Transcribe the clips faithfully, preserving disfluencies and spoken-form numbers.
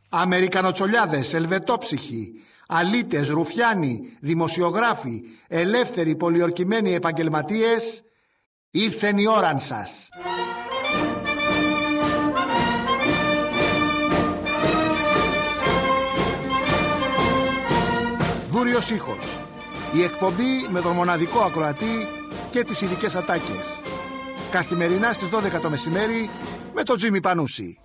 Αμερικανοτσολιάδες, ελβετόψυχοι, αλήτες, ρουφιάνοι, δημοσιογράφοι, ελεύθεροι πολιορκημένοι επαγγελματίες, ήρθεν η ώραν σας. Δούριος ήχος. Η εκπομπή με τον μοναδικό ακροατή και τις ειδικές ατάκες. Καθημερινά στις δώδεκα το μεσημέρι με τον Τζίμι Πανούση.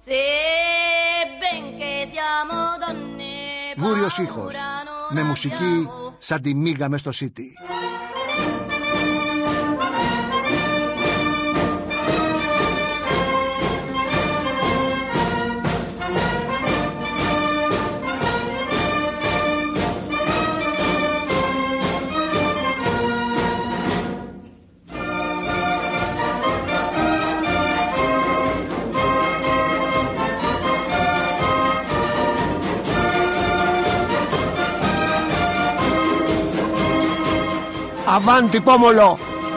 Δούριος ήχος. Με μουσική σαν τη μίγα μες στο Σίτι. Αβάντι πόμολο!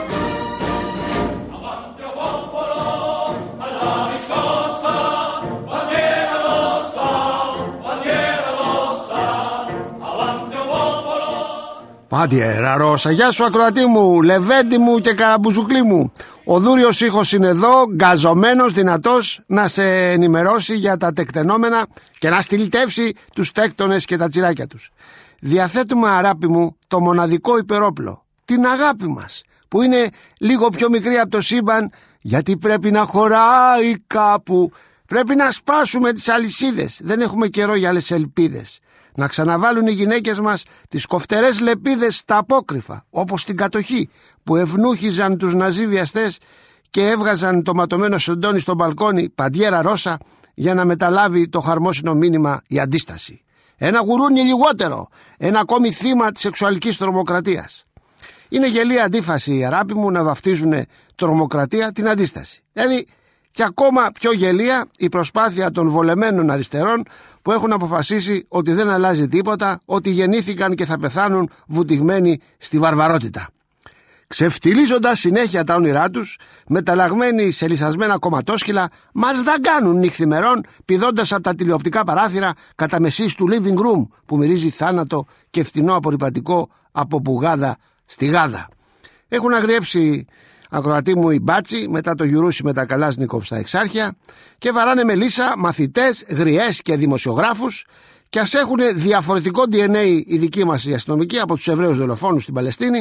Πάντιερα Ρώσα, γεια σου ακροατή μου, λεβέντη μου και καραμπουζουκλή μου. Ο Δούριος ήχος είναι εδώ, γκαζωμένος, δυνατός να σε ενημερώσει για τα τεκτενόμενα και να στυλιτεύσει τους τέκτονες και τα τσιράκια τους. Διαθέτουμε, αγάπη μου, το μοναδικό υπερόπλο, την αγάπη μας, που είναι λίγο πιο μικρή από το σύμπαν, γιατί πρέπει να χωράει κάπου. Πρέπει να σπάσουμε τις αλυσίδες, δεν έχουμε καιρό για άλλες ελπίδες. Να ξαναβάλουν οι γυναίκες μας τις κοφτερές λεπίδες στα απόκρυφα, όπως στην κατοχή που ευνούχιζαν τους ναζί βιαστές και έβγαζαν το ματωμένο σεντόνι στο μπαλκόνι, παντιέρα Ρώσα, για να μεταλάβει το χαρμόσυνο μήνυμα η αντίσταση. Ένα γουρούνι λιγότερο, ένα ακόμη θύμα της σεξουαλικής τρομοκρατίας. Είναι γελία αντίφαση, αγάπη μου, να βαφτίζουν τρομοκρατία την αντίσταση. Δηλαδή, και ακόμα πιο γελία η προσπάθεια των βολεμένων αριστερών που έχουν αποφασίσει ότι δεν αλλάζει τίποτα, ότι γεννήθηκαν και θα πεθάνουν βουτυγμένοι στη βαρβαρότητα. Ξεφτιλίζοντας συνέχεια τα όνειρά τους, μεταλλαγμένοι σε λυσασμένα κομματόσκυλα, μας δαγκάνουν νυχθημερών, πηδώντας από τα τηλεοπτικά παράθυρα κατά μεσής του living room που μυρίζει θάνατο και φτηνό απορρυπαντικό από πουγάδα στη γάδα. Έχουν αγριέψει, ακροατή μου, οι μπάτσι μετά το γιουρούσι με τα Καλάσνικοφ στα Εξάρχεια και βαράνε με λύσα μαθητές, γριές και δημοσιογράφους, και ας έχουν διαφορετικό ντι εν έι οι δικοί μας οι αστυνομικοί από τους Εβραίους δολοφόνους στην Παλαιστίνη,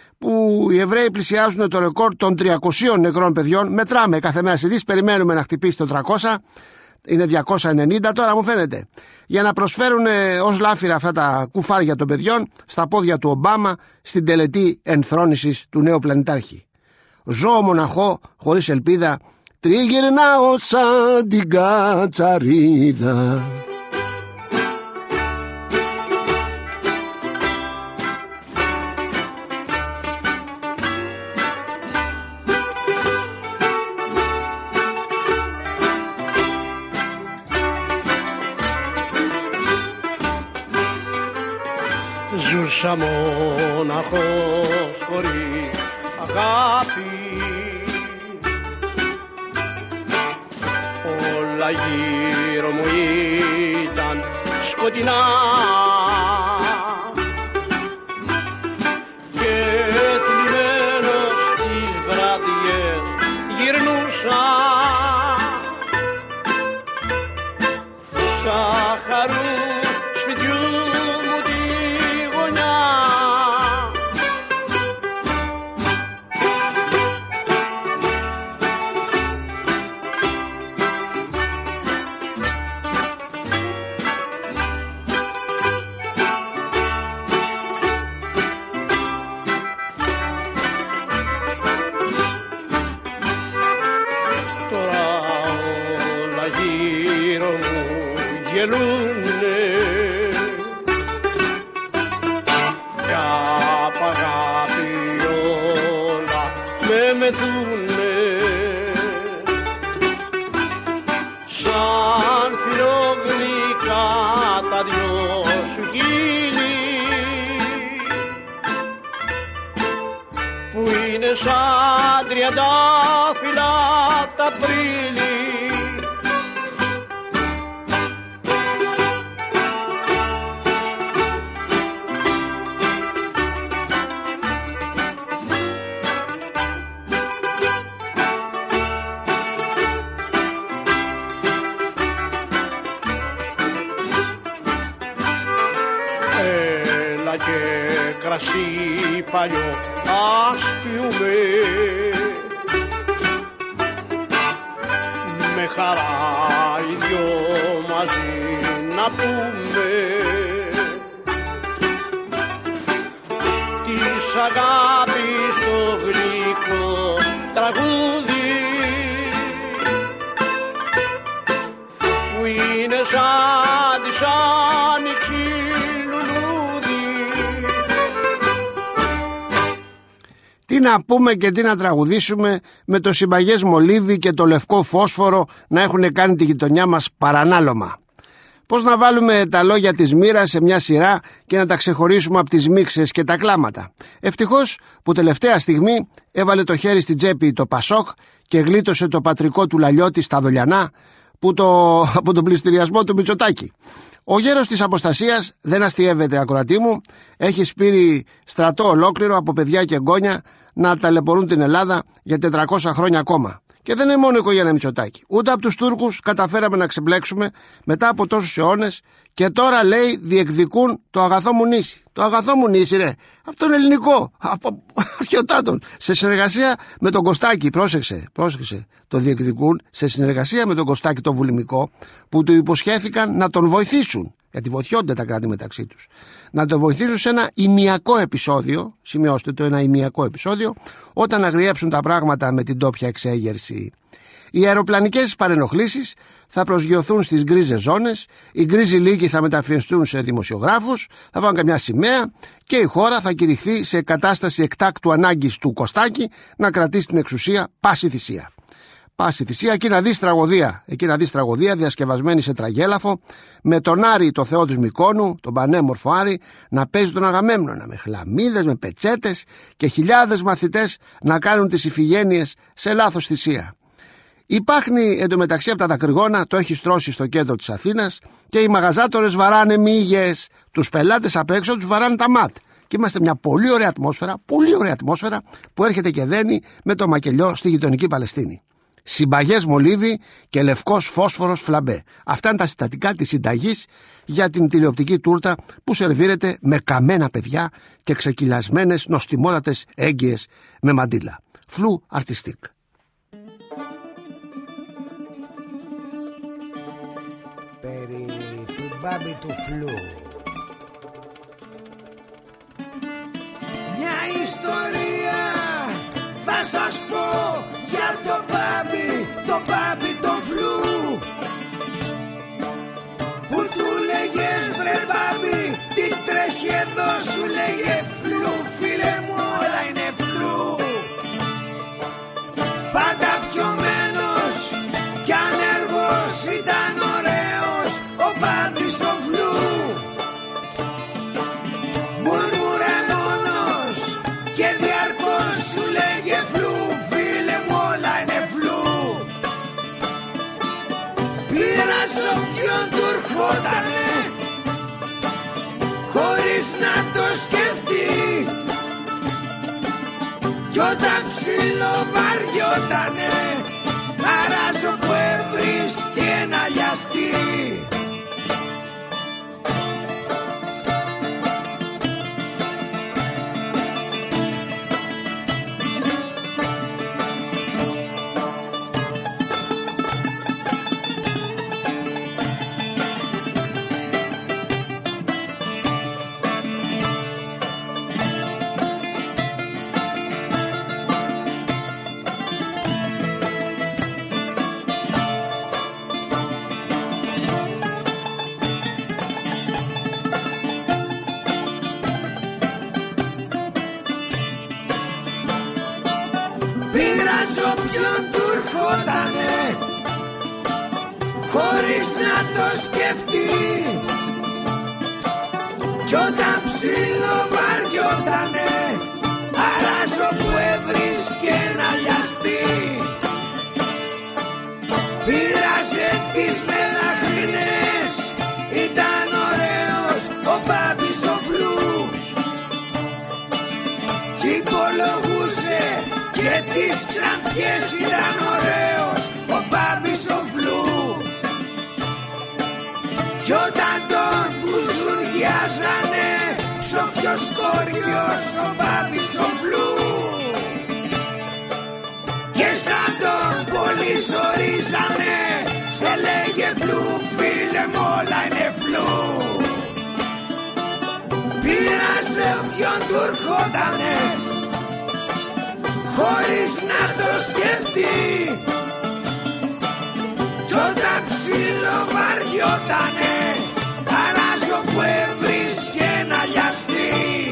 που οι Εβραίοι πλησιάζουν το ρεκόρ των τριακοσίων νεκρών παιδιών. Μετράμε κάθε μέρα στις, περιμένουμε να χτυπήσει το τριακόσια, είναι διακόσια ενενήντα τώρα μου φαίνεται, για να προσφέρουν ως λάφυρα αυτά τα κουφάρια των παιδιών στα πόδια του Ομπάμα στην τελετή ενθρόνησης του νέου πλανητάρχη. Ζω μοναχό χωρίς ελπίδα, τριγυρνάω σαν την κατσαρίδα. Ζούσα μόναχο χωρίς αγάπη, όλα γύρω μου ήταν σκοτεινά και θλιμμένος τις βραδιές γυρνούσα σαν χαρού σπιτιού μου τη γωνιά. Γελούνε κι απ' αγάπη όλα με μεθούνε σαν φιλογλυκά τα δυο σου χείλη που είναι σαν τριαντάφυλλα τα πρίλη. έλα και κρασί παλιό ας πιούμε, με χαρά οι δυο μαζί να πούμε της αγάπης το γλυκό τραγούδι που είναι σαν της άνοιξη λουλούδι. Τι να πούμε και τι να τραγουδήσουμε με το συμπαγές μολύβι και το λευκό φόσφορο να έχουν κάνει τη γειτονιά μας παρανάλωμα. Πώς να βάλουμε τα λόγια της μοίρας σε μια σειρά και να τα ξεχωρίσουμε από τις μίξες και τα κλάματα. Ευτυχώς που τελευταία στιγμή έβαλε το χέρι στην τσέπη το Πασόκ και γλίτωσε το πατρικό του Λαλιώτη στα Δολιανά που το, από τον πληστηριασμό του Μητσοτάκη. Ο γέρος της Αποστασίας δεν αστιεύεται, ακροατή μου, έχει σπείρει στρατό ολόκληρο από παιδιά και εγγόνια να ταλαιπωρούν την Ελλάδα για τετρακόσια χρόνια ακόμα. Και δεν είναι μόνο η οικογένεια Μητσοτάκη. Ούτε από τους Τούρκους καταφέραμε να ξεμπλέξουμε μετά από τόσους αιώνες και τώρα, λέει, διεκδικούν το αγαθό μου νήσι. Το αγαθό μου νήσι, ρε. Αυτό είναι ελληνικό. Από αρχαιοτάτων. Σε συνεργασία με τον Κωστάκη. Πρόσεξε, πρόσεξε. Το διεκδικούν σε συνεργασία με τον Κωστάκη το βουλημικό που του υποσχέθηκαν να τον βοηθήσουν. Γιατί βοηθιόνται τα κράτη μεταξύ τους. Να τον βοηθήσουν σε ένα ημιακό επεισόδιο, σημειώστε το, ένα ημιακό επεισόδιο, όταν αγριέψουν τα πράγματα με την τόπια εξέγερση. Οι αεροπλανικές παρενοχλήσεις θα προσγειωθούν στις γκρίζες ζώνες, οι γκρίζοι λύκοι θα μεταφιεστούν σε δημοσιογράφους, θα βάλουν καμιά σημαία και η χώρα θα κηρυχθεί σε κατάσταση εκτάκτου ανάγκης του Κωστάκη να κρατήσει την εξουσία πάση θυσία. Πάση θυσία, εκεί να δεις τραγωδία, εκεί να δεις τραγωδία διασκευασμένη σε τραγέλαφο, με τον Άρη, το θεό του Μικόνου, τον πανέμορφο Άρη, να παίζει τον Αγαμέμνονα με χλαμίδες, με πετσέτες και χιλιάδες μαθητές να κάνουν τις Ιφηγένειες σε λάθος θυσία. Η Πάχνη εντωμεταξύ από τα δακρυγόνα το έχει στρώσει στο κέντρο της Αθήνας και οι μαγαζάτορες βαράνε μύγες, τους πελάτες απ' έξω τους βαράνε τα ματ. Και είμαστε μια πολύ ωραία ατμόσφαιρα, πολύ ωραία ατμόσφαιρα που έρχεται και δένει με το μακελιό στη γειτονική Παλαιστίνη. Συμπαγές μολύβι και λευκός φόσφορος φλαμπέ. Αυτά είναι τα συστατικά της συνταγής για την τηλεοπτική τούρτα που σερβίρεται με καμένα παιδιά και ξεκυλιασμένες νοστιμότατες έγκυες με μαντίλα. Φλου αρτιστικ. Περί του μπάμπι του Φλου. Μια ιστορία θα σας πω για το μπάμπι, το μπάμπι το Φλου, που του λέγες βρε μπάμπι, τι τρέχει εδώ, σου λέγε Φλου, φίλε μου όλα είναι Φλου. Πάντα πιωμένος κι ανεργός ήταν ωραίος ο μπάμπης ο Φλου. Μουρμουρε μόνος και διαρκώς σου λέγε Φλου, φίλε μου όλα είναι Φλου. Πήρας όποιον του ερχότανε χωρίς να το σκεφτεί, κι όταν ψιλοβαριότανε αράζω που έβρισκε να λιαστεί. Όποιον του ερχότανε χωρίς να το σκεφτεί, κι όταν ψιλοβαριότανε αράζω που έβρισκε να λιαστεί. Πήρασε τις μελαχρινές, ήταν ωραίος ο μπάμπης ο Φλου. Τσιμπολογούσε και τις ξανθιές, ήταν ωραίος ο μπάμπης ο Φλου. Κι όταν τον μπουζουριάζανε ψοφιος κοριός ο Μπάμπης ο Φλου. Και σαν τον πολυσορίζανε στελέγε Φλου, φίλε μ' όλα είναι Φλου. Πήρασε όποιον του ερχότανε χωρίς να το σκεφτεί, κι όταν ψιλοβαριότανε αράζω που έβρισκε να λιαστεί.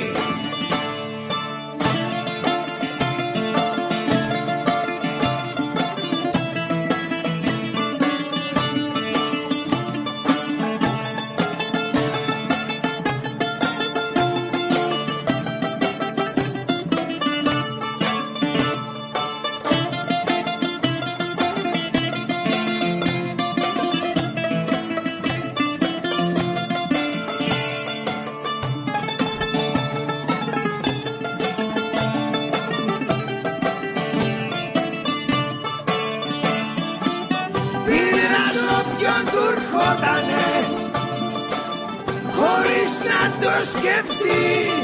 Χωρίς να το σκεφτεί,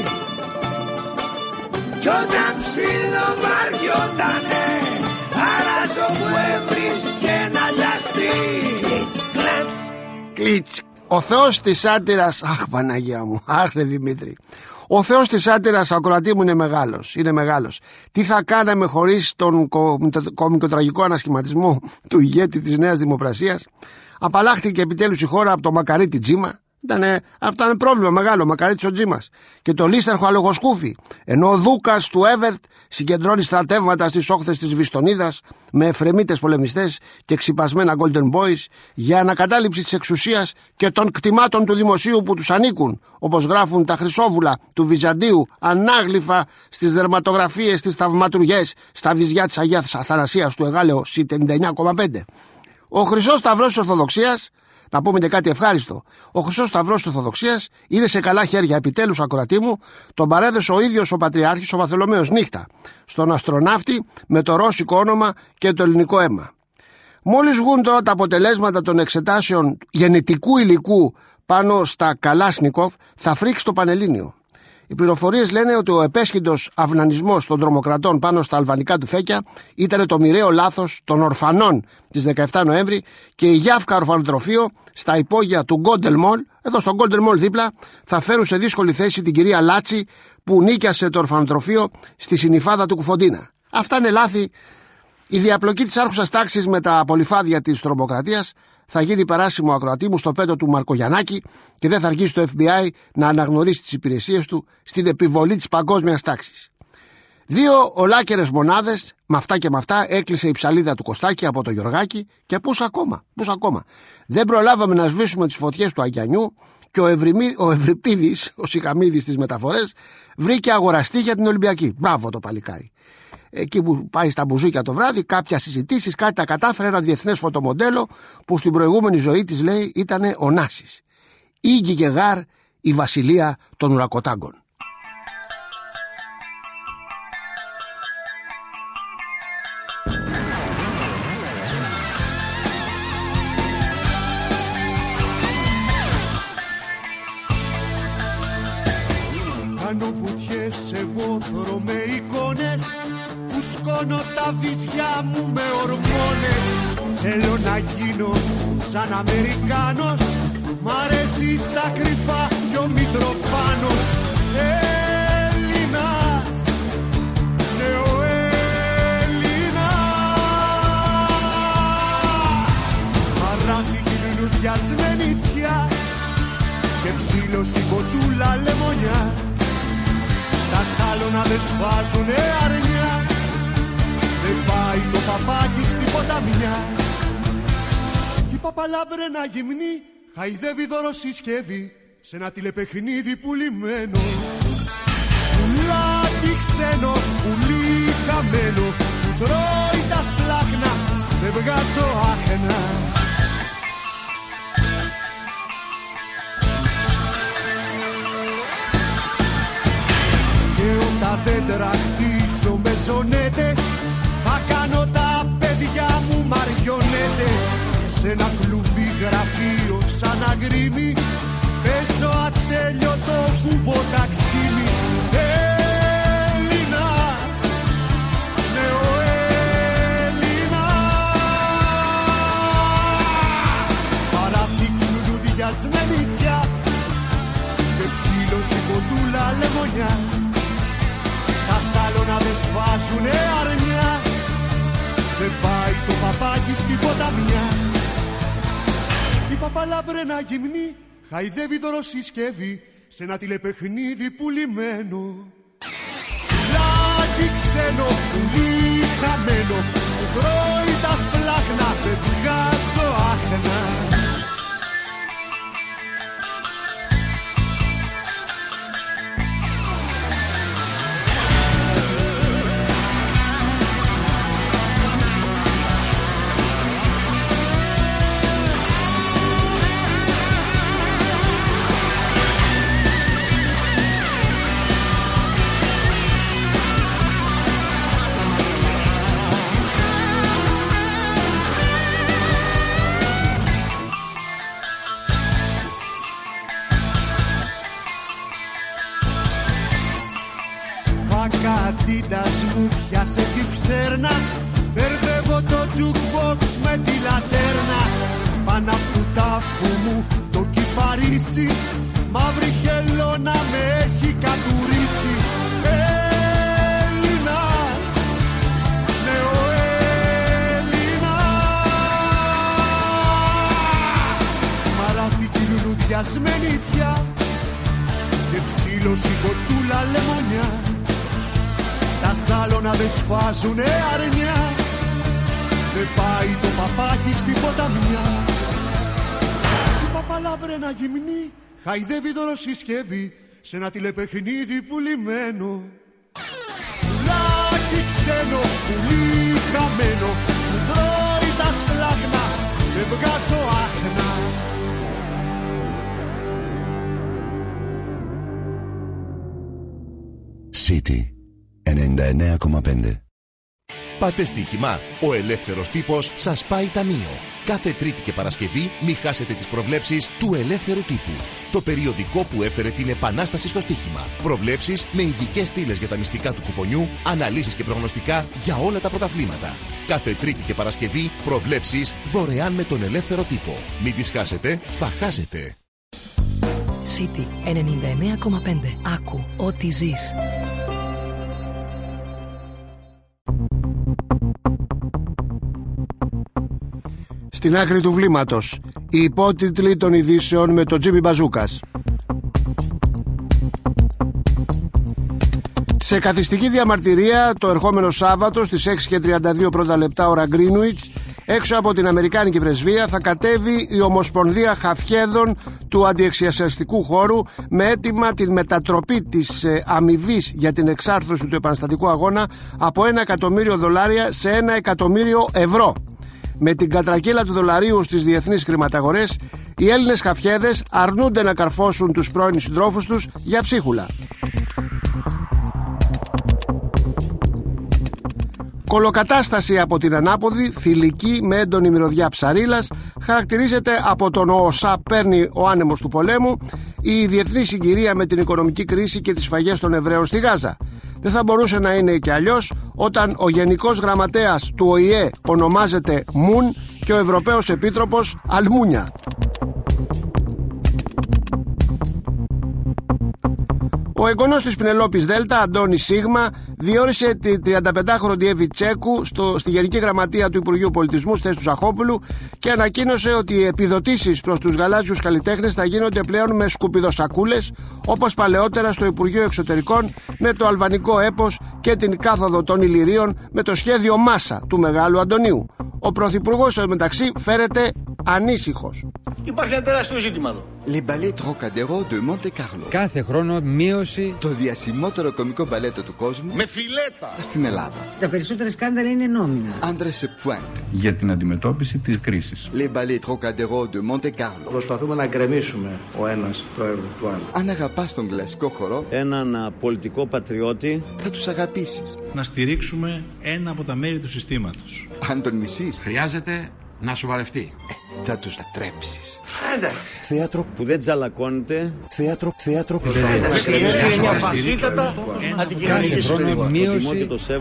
κι όταν ψιλοβαριότανε αράζω που έβρισκε να λιαστεί. Κλίτς, κλάτς. Κλίτς. Ο Θεός της σάτυρας. Αχ, Παναγία μου. Αχ, ρε Δημήτρη. Ο Θεός της σάτυρας, ακροατή μου, είναι μεγάλος. Είναι μεγάλος. Τι θα κάναμε χωρίς τον κομικοτραγικό ανασχηματισμό του ηγέτη της Νέας Δημοπρασίας? Απαλλάχθηκε επιτέλους η χώρα από το Μακαρίτη Τζίμα. Ήτανε, αυτό είναι πρόβλημα μεγάλο, ο Μακαρίτης ο Τζίμας. Και το λίσταρχο αλογοσκούφι. Ενώ ο Δούκας του Εύερτ συγκεντρώνει στρατεύματα στις όχθες της Βιστονίδας με εφρεμίτες πολεμιστές και ξυπασμένα Golden Boys για ανακατάληψη της εξουσίας και των κτημάτων του δημοσίου που τους ανήκουν, όπως γράφουν τα Χρυσόβουλα του Βυζαντίου ανάγλυφα στις δερματογραφίες, στις θαυματουργές, στα βυζιά της Αγίας Αθανασίας του Εγάλεο Σ ενενήντα εννιά κόμμα πέντε. Ο Χρυσός Σταυρός της Ορθοδοξίας, να πούμε και κάτι ευχάριστο, ο Χρυσός Σταυρός της Ορθοδοξίας είναι σε καλά χέρια. Επιτέλους, ακροατή μου, τον παρέδωσε ο ίδιος ο Πατριάρχης, ο Βαρθολομαίος Νύχτα, στον αστροναύτη με το ρώσικο όνομα και το ελληνικό αίμα. Μόλις βγουν τώρα τα αποτελέσματα των εξετάσεων γενετικού υλικού πάνω στα Καλάσνικοφ, θα φρίξει το Πανελλήνιο. Οι πληροφορίες λένε ότι ο επέσχυντος αυνανισμός των τρομοκρατών πάνω στα αλβανικά του φέκια ήταν το μοιραίο λάθος των ορφανών της δεκαεφτά Νοέμβρη και η Γιάφκα ορφανοτροφείο στα υπόγεια του Γκόντελ Μολ, εδώ στο Γκόντελ Μολ δίπλα, θα φέρουν σε δύσκολη θέση την κυρία Λάτσι που νίκιασε το ορφανοτροφείο στη συνυφάδα του Κουφοντίνα. Αυτά είναι λάθη. Η διαπλοκή της άρχουσας τάξης με τα πολυφάδια της τρομοκρατίας θα γίνει παράσημο, ακροατή μου, στο πέτο του Μαρκογιαννάκη και δεν θα αργήσει το εφ μπι άι να αναγνωρίσει τις υπηρεσίες του στην επιβολή της παγκόσμιας τάξης. Δύο ολάκερες μονάδες, με αυτά και με αυτά, έκλεισε η ψαλίδα του Κωστάκη από το Γιωργάκη και πούς ακόμα, πούς ακόμα. Δεν προλάβαμε να σβήσουμε τις φωτιές του Αγιανιού και ο, Ευρυμί, ο Ευρυπίδης, ο Σικαμίδης στις μεταφορές, βρήκε αγοραστή για την Ολυμπιακή. Μπράβο το παλικάρι. Εκεί που πάει στα μπουζούκια το βράδυ, κάποια συζητήσεις, κάτι τα κατάφερε, ένα διεθνές φωτομοντέλο που στην προηγούμενη ζωή της, λέει, ήτανε ο Νάσης. Ήγγι και γάρ η βασιλεία των ουρακοτάγκων. Κάνω βουτιές σε βόθρο με εικόνες, φουσκώνω τα βυζιά μου με ορμόνες. Θέλω να γίνω σαν Αμερικάνος, μ' αρέσει στα κρυφά κι ο Μητροπάνος. Έλληνας, ναι ο Έλληνας. Παράθη και λουλουδιασμένη τσιά και ψήλωση κοντούλα λεμονιά. Στα σάλωνα δε σφάζουνε αρνιά, δεν πάει το παπάκι στην ποταμιά. Κι η παπαλάμπρενα γυμνή χαϊδεύει δωροσυσκεύη σε ένα τηλεπαιχνίδι πουλημένο. Πουλάκι ξένο, πουλί χαμένο, που τρώει τα σπλάχνα, δεν βγάζω άχνα. Τα δέντρα χτίζω με ζωνέτες, θα κάνω τα παιδιά μου μαριονέτες. Σε ένα κλουβί γραφείο σαν αγρίμι, παίζω ατέλειωτο κουβό ταξί. με νύχια και ψήλωση κοντούλα λεμονιά. Στα σάλωνα δε σφάζουνε αρνιά, δεν πάει το παπάκι στην ποταμιά. Η παπαλάμπρενα γυμνή χαϊδεύει δωροσυσκεύη σε ένα τηλεπαιχνίδι πουλημένο. Λάκι ξένο, πουλί χαμένο, που τρώει τα σπλάχνα, δεν βγάζω άχνα. Κατίτας μου πιάσε τη φτέρνα, μπερδεύω το jukebox με τη λατέρνα. Πάνω απ' του τάφου μου το κυπαρίσι, μαύρη χελώνα με έχει κατουρίσει. Έλληνας, ναι ο Έλληνας, μαράθηκη λουλουδιασμένη τιά και ψήλωση κοτούλα λεμονιά. Τα σάλωνα δε σφάζουνε αρνιά, δεν πάει το παπάκι στην ποταμιά. Η παπαλάμπρενα γυμνή χαϊδεύει δωροσυσκεύη σε ένα τηλεπαιχνίδι πουλημένο. Πουλάκι ξένο, πουλί χαμένο, που τρώει τα σπλάχνα, δεν βγάζω άχνα. City ενενήντα εννέα κόμμα πέντε. Πάτε στοίχημα. Ο Ελεύθερος Τύπος σας πάει ταμείο. Κάθε Τρίτη και Παρασκευή μη χάσετε τις προβλέψεις του Ελεύθερου Τύπου. Το περιοδικό που έφερε την επανάσταση στο στοίχημα. Προβλέψεις με ειδικές στήλες για τα μυστικά του κουπονιού, αναλύσεις και προγνωστικά για όλα τα πρωταθλήματα. Κάθε Τρίτη και Παρασκευή προβλέψεις δωρεάν με τον Ελεύθερο Τύπο. Μην τις χάσετε, θα χάσετε. City ενενήντα εννέα κόμμα πέντε. Άκου ό,τι ζεις. Στην άκρη του βλήματος, οι υπότιτλοι των ειδήσεων με τον Τζίμι Μπαζούκας. Σε καθιστική διαμαρτυρία το ερχόμενο Σάββατο στις έξι και τριάντα δύο πρώτα λεπτά ώρα Γκρίνουιτς, έξω από την Αμερικάνικη Πρεσβεία θα κατέβει η Ομοσπονδία Χαφιέδων του Αντιεξιασιαστικού Χώρου με αίτημα την μετατροπή της αμοιβής για την εξάρθρωση του επαναστατικού αγώνα από ένα εκατομμύριο δολάρια σε ένα εκατομμύριο ευρώ. Με την κατρακύλα του δολαρίου στις διεθνείς χρηματαγορές, οι Έλληνες χαφιέδες αρνούνται να καρφώσουν τους πρώην συντρόφους τους για ψίχουλα. Κολοκατάσταση από την ανάποδη, θηλυκή με έντονη μυρωδιά ψαρίλας, χαρακτηρίζεται από τον ΟΟΣΑ παίρνει ο άνεμος του πολέμου, η διεθνή συγκυρία με την οικονομική κρίση και τις σφαγές των Εβραίων στη Γάζα. Δεν θα μπορούσε να είναι και αλλιώς όταν ο Γενικός Γραμματέας του Ο Η Ε ονομάζεται Μουν και ο Ευρωπαίος Επίτροπος Αλμούνια. Ο εγγονός της Πινελόπης Δέλτα, Αντώνης Σίγμα, διόρισε τη τριανταπεντάχρονη Εύη Τσέκου στο, στη Γενική Γραμματεία του Υπουργείου Πολιτισμού στη θέση του Ζαχόπουλου και ανακοίνωσε ότι οι επιδοτήσεις προς τους γαλάζιους καλλιτέχνες θα γίνονται πλέον με σκουπιδοσακούλες, όπως παλαιότερα στο Υπουργείο Εξωτερικών με το αλβανικό έπος και την κάθοδο των Ηλυρίων με το σχέδιο Μάσα του Μεγάλου Αντωνίου. Ο Πρωθυπουργός μεταξύ φέρεται ανήσυχος. Υπάρχει ένα τεράστιο ζήτημα εδώ. Les ballets Trocadéro de Monte Carlo. Κάθε χρόνο μείωση. Το διασημότερο κομικό μπαλέτο του κόσμου. Με φιλέτα. Στην Ελλάδα. Τα περισσότερα σκάνδαλα είναι νόμιμα. André se pointe. Για την αντιμετώπιση της κρίσης. Les ballets Trocadéro de Monte Carlo. Προσπαθούμε να γκρεμίσουμε ο ένας το έργο του άλλου. Αν αγαπάς τον κλασικό χορό, έναν πολιτικό πατριώτη, θα τους αγαπήσεις. Να στηρίξουμε ένα από τα μέρη του συστήματος. Αν τον μισείς, χρειάζεται να σοβαρευτεί. Ε, Θα τους ατρέψεις. Εντάξει. Θέατρο που δεν τσαλακώνεται. Θέατρο, θέατρο που δεν είναι μια βαθύτατα αντικειμενική μείωση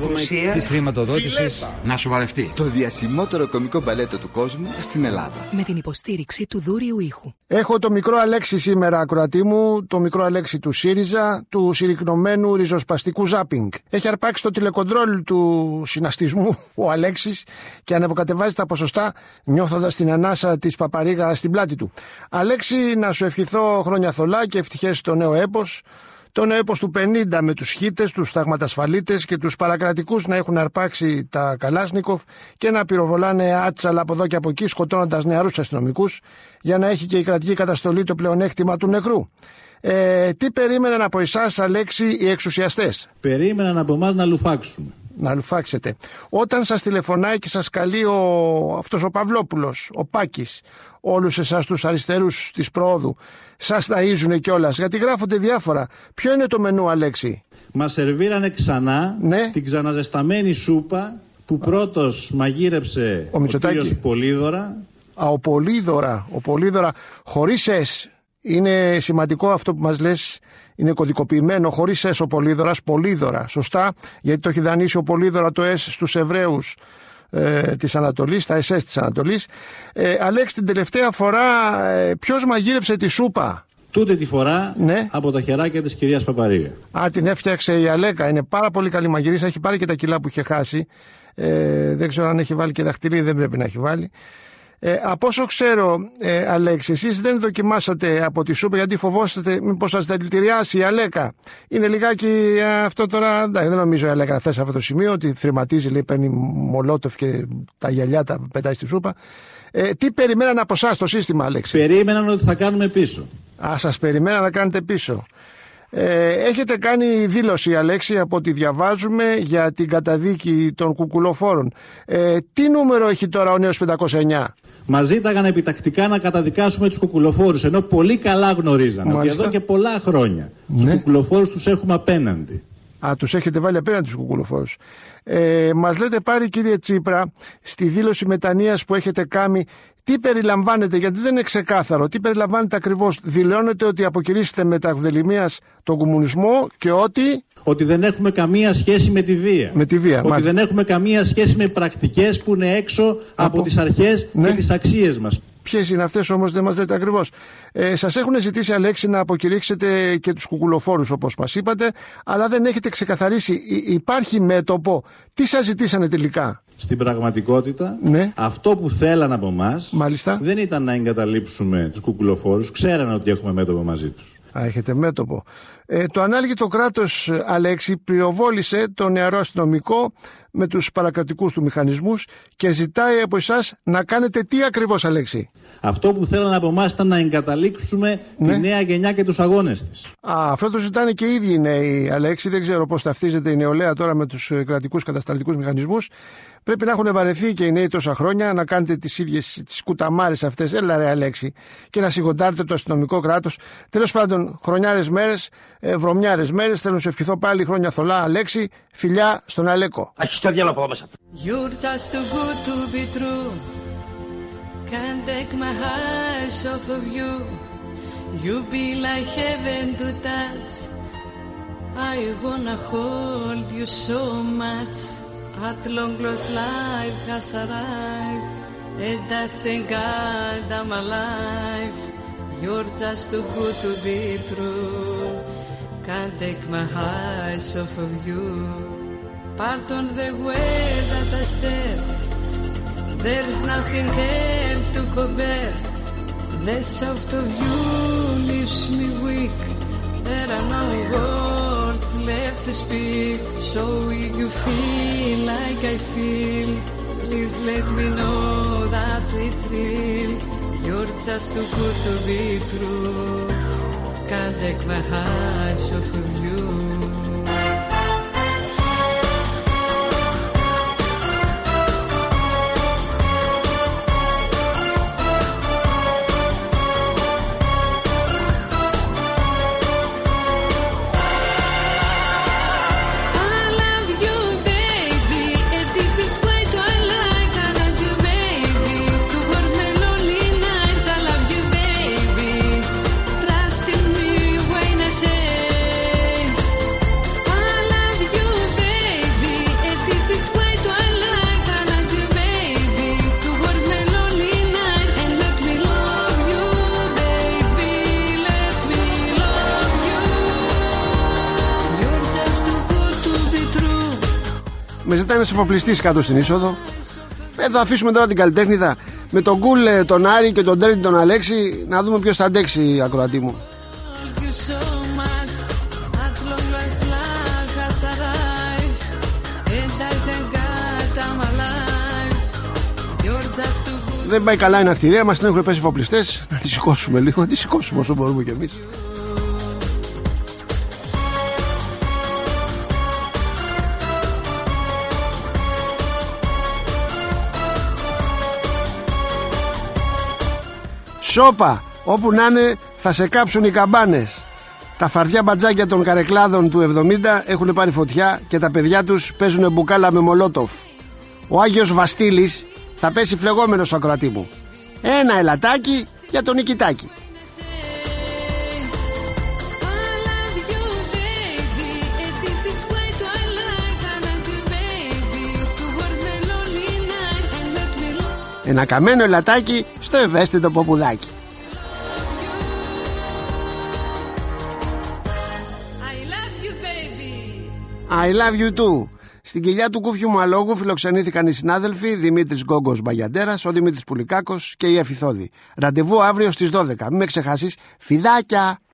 της χρηματοδότησης. Να σοβαρευτεί. Το διασημότερο κωμικό μπαλέτο του κόσμου στην Ελλάδα. Με την υποστήριξη του Δούριου Ήχου. Έχω το μικρό Αλέξη σήμερα, ακροατή μου, το μικρό Αλέξη του ΣΥΡΙΖΑ, του συρρικνωμένου ριζοσπαστικού ζάπινγκ. Έχει αρπάξει το τηλεκοντρόλ του συναστισμού ο Αλέξης και ανεβοκατεβάζει τα ποσοστά, νιώθοντας την ανάσα της παπαρίγα στην πλάτη του. Αλέξη, να σου ευχηθώ χρόνια θολά και ευτυχές στο νέο έπος. Το νέο έπος του πενήντα με τους χίτες, τους σταγματασφαλίτες και τους παρακρατικούς να έχουν αρπάξει τα Καλάσνικοφ και να πυροβολάνε άτσαλα από εδώ και από εκεί, σκοτώνοντας νεαρούς αστυνομικούς, για να έχει και η κρατική καταστολή το πλεονέκτημα του νεκρού. Ε, τι περίμεναν από εσάς, Αλέξη, οι εξουσιαστές? Περίμεναν από εμάς να λουφάξουμε. Να λουφάξετε. Όταν σας τηλεφωνάει και σας καλεί ο, αυτός ο Παυλόπουλος, ο Πάκης, όλους εσάς τους αριστερούς της προόδου, σας ταΐζουνε κιόλας, γιατί γράφονται διάφορα. Ποιο είναι το μενού, Αλέξη? Μας σερβίρανε ξανά, ναι, την ξαναζεσταμένη σούπα που πρώτος μαγείρεψε ο, ο κύριος Πολύδωρα. Α, ο Πολύδωρα, ο Πολύδωρα χωρίς εσ. Είναι σημαντικό αυτό που μας λες, είναι κωδικοποιημένο, χωρίς εσ ο Πολύδωρας, Πολύδωρα, σωστά, γιατί το έχει δανείσει ο Πολύδωρα το εσ στους Εβραίους ε, της Ανατολής, τα εσ της Ανατολής. Ε, Αλέξη, την τελευταία φορά ε, ποιος μαγείρεψε τη σούπα? Τούτη τη φορά, ναι, από τα χεράκια της κυρίας Παπαρίγα. Α, την έφτιαξε η Αλέκα, είναι πάρα πολύ καλή μαγειρίσσα, έχει πάρει και τα κιλά που είχε χάσει. Ε, δεν ξέρω αν έχει βάλει και δαχτυλί, δεν πρέπει να έχει βάλει. Ε, από όσο ξέρω, ε, Αλέξη, εσείς δεν δοκιμάσατε από τη σούπα γιατί φοβόσατε μήπως σας τα δηλητηριάσει η Αλέκα. Είναι λιγάκι ε, αυτό τώρα, δεν νομίζω η Αλέκα να φτάσει σε αυτό το σημείο, ότι θρηματίζει, λέει, παίρνει μολότοφ και τα γυαλιά τα πετάει στη σούπα. Ε, τι περιμέναν από εσάς το σύστημα, Αλέξη? Περίμεναν ότι θα κάνουμε πίσω. Α, σας περιμέναν να κάνετε πίσω. Ε, έχετε κάνει δήλωση, Αλέξη, από ό,τι διαβάζουμε, για την καταδίκη των κουκουλοφόρων. Ε, τι νούμερο έχει τώρα ο νέος πεντακόσια εννιά? Μας ζήταγαν επιτακτικά να καταδικάσουμε τους κουκουλοφόρους, ενώ πολύ καλά γνωρίζανε ότι εδώ και πολλά χρόνια, ναι, τους κουκουλοφόρους τους έχουμε απέναντι. Α, τους έχετε βάλει απέναντι τους κουκουλοφόρους. Ε, μας λέτε πάρει, κύριε Τσίπρα, στη δήλωση μετανοίας που έχετε κάνει, τι περιλαμβάνεται, γιατί δεν είναι ξεκάθαρο, τι περιλαμβάνεται ακριβώς? Δηλώνετε ότι αποκηρύσσετε με τα ευδελημίας τον κομμουνισμό και ότι... Ότι δεν έχουμε καμία σχέση με τη βία. Με τη βία, ότι μάλιστα. δεν έχουμε καμία σχέση με πρακτικές που είναι έξω από, από τις αρχές, ναι, και τις αξίες μας. Ποιες είναι αυτές όμως δεν μας λέτε ακριβώς. Ε, σας έχουν ζητήσει, Αλέξη, να αποκηρύξετε και τους κουκουλοφόρους όπως μας είπατε, αλλά δεν έχετε ξεκαθαρίσει. Υ- υπάρχει μέτωπο. Τι σας ζητήσανε τελικά? Στην πραγματικότητα, ναι, αυτό που θέλαν από εμάς, μάλιστα, δεν ήταν να εγκαταλείψουμε τους κουκουλοφόρους. Ξέρανε ότι έχουμε μέτωπο μαζί τους. Α, έχετε μέτωπο. Ε, το ανάλγητο κράτος, Αλέξη, πυροβόλησε τον νεαρό αστυνομικό με τους παρακρατικούς του μηχανισμούς και ζητάει από εσάς να κάνετε τι ακριβώς, Αλέξη? Αυτό που θέλανε από εμάς ήταν να εγκαταλείψουμε, ναι, τη νέα γενιά και τους αγώνες της. Α, αυτό το ζητάνε και οι ίδιοι οι νέοι, Αλέξη. Δεν ξέρω πώς ταυτίζεται η νεολαία τώρα με τους κρατικούς κατασταλτικούς μηχανισμούς. Πρέπει να έχουν βαρεθεί και οι νέοι τόσα χρόνια να κάνετε τις ίδιες τις κουταμάρες αυτές. Έλα ρε, Αλέξη, και να σιγοντάρετε το αστυνομικό κράτος. Τέλος πάντων, χρονιάρες μέρες, ε, βρωμιάρες μέρες. Θέλω να σου ευχηθώ πάλι χρόνια θολά, Αλέξη. Φιλιά στον Αλέκο. Αχι το διάλογο από μέσα. You're just too good to be true. Can't take my eyes off of you. You be like heaven to touch. I wanna hold you so much. At long lost life has arrived, and I thank God I'm alive. You're just too good to be true. Can't take my eyes off of you. Pardon the way that I stare. There's nothing else to compare. The soft of you leaves me weak. There are no words left to speak. So if you feel like I feel, please let me know that it's real. You're just too good to be true. Can't take my eyes off of you. Live Με ζητάει ένας εφοπλιστής κάτω στην είσοδο. Ε, θα αφήσουμε τώρα την καλλιτέχνηδα με τον Κουλ, τον Άρη και τον Τρέντι τον Αλέξη, να δούμε ποιος θα αντέξει, ακροατή μου. Δεν πάει καλά η ναυτιλία μας, την έχουν πέσει εφοπλιστές. Να τη σηκώσουμε λίγο, να τη σηκώσουμε όσο μπορούμε κι εμείς. Σόπα, όπου να είναι θα σε κάψουν οι καμπάνες. Τα φαρδιά μπατζάκια των καρεκλάδων του εβδομήντα έχουν πάρει φωτιά και τα παιδιά τους παίζουν μπουκάλα με μολότοφ. Ο Άγιος Βαστίλης θα πέσει φλεγόμενος στο ακροατή μου. Ένα ελατάκι για τον Νικητάκη. Ένα καμένο ελατάκι στο ευαίσθητο ποπουδάκι. I love you too. Στην κοιλιά του Κούφιου μου αλόγου φιλοξενήθηκαν οι συνάδελφοι Δημήτρης Γκόγκος Μπαγιαντέρας, ο Δημήτρης Πουλικάκος και η Εφηθόδη. Ραντεβού αύριο στις δώδεκα. Μην με ξεχάσεις, φιδάκια!